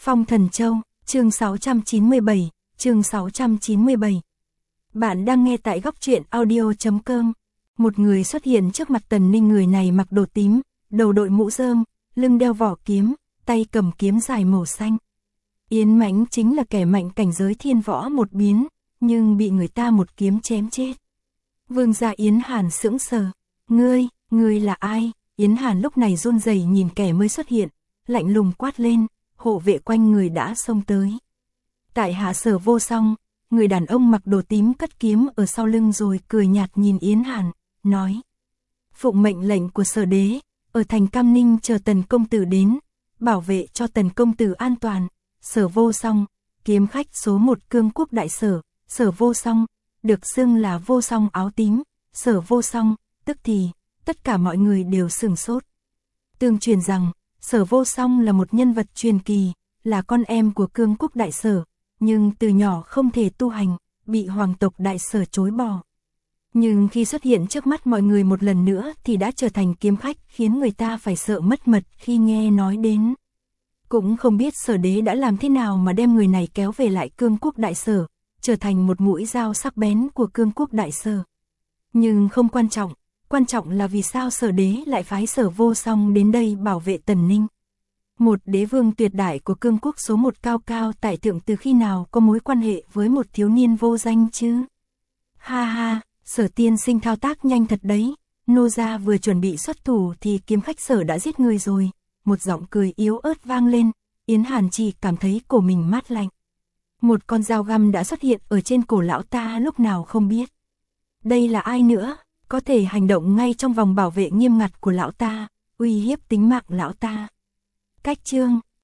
Phong Thần Châu, chương 697, chương 697. Bạn đang nghe tại góc truyện audio.com. Một người xuất hiện trước mặt Tần Ninh, người này mặc đồ tím, đầu đội mũ rơm, lưng đeo vỏ kiếm, tay cầm kiếm dài màu xanh. Yến Mãnh chính là kẻ mạnh cảnh giới thiên võ một biến, nhưng bị người ta một kiếm chém chết. Vương gia Yến Hàn sững sờ. Ngươi là ai? Yến Hàn lúc này run rẩy nhìn kẻ mới xuất hiện, lạnh lùng quát lên, hộ vệ quanh người đã xông tới. Tại hạ Sở Vô Song, người đàn ông mặc đồ tím cất kiếm ở sau lưng rồi cười nhạt nhìn Yến Hàn, nói. Phụng mệnh lệnh của Sở Đế, ở thành Cam Ninh chờ Tần công tử đến, bảo vệ cho Tần công tử an toàn. Sở Vô Song, kiếm khách số 1 Cương Quốc Đại Sở, Sở Vô Song, được xưng là Vô Song áo tím, Sở Vô Song, tức thì, tất cả mọi người đều sửng sốt. Tương truyền rằng, Sở Vô Song là một nhân vật truyền kỳ, là con em của Cương Quốc Đại Sở, nhưng từ nhỏ không thể tu hành, bị hoàng tộc Đại Sở chối bỏ. Nhưng khi xuất hiện trước mắt mọi người một lần nữa thì đã trở thành kiếm khách, khiến người ta phải sợ mất mật khi nghe nói đến. Cũng không biết Sở Đế đã làm thế nào mà đem người này kéo về lại Cương Quốc Đại Sở, trở thành một mũi dao sắc bén của Cương Quốc Đại Sở. Nhưng không quan trọng là vì sao Sở Đế lại phái Sở Vô Song đến đây bảo vệ Tần Ninh. Một đế vương tuyệt đại của Cương Quốc số 1 cao cao tại thượng từ khi nào có mối quan hệ với một thiếu niên vô danh chứ? Ha ha, Sở tiên sinh thao tác nhanh thật đấy, nô gia vừa chuẩn bị xuất thủ thì kiếm khách Sở đã giết người rồi. Một giọng cười yếu ớt vang lên, Yến Hàn chỉ cảm thấy cổ mình mát lạnh. Một con dao găm đã xuất hiện ở trên cổ lão ta lúc nào không biết. Đây là ai nữa, có thể hành động ngay trong vòng bảo vệ nghiêm ngặt của lão ta, uy hiếp tính mạng lão ta. Cách chương,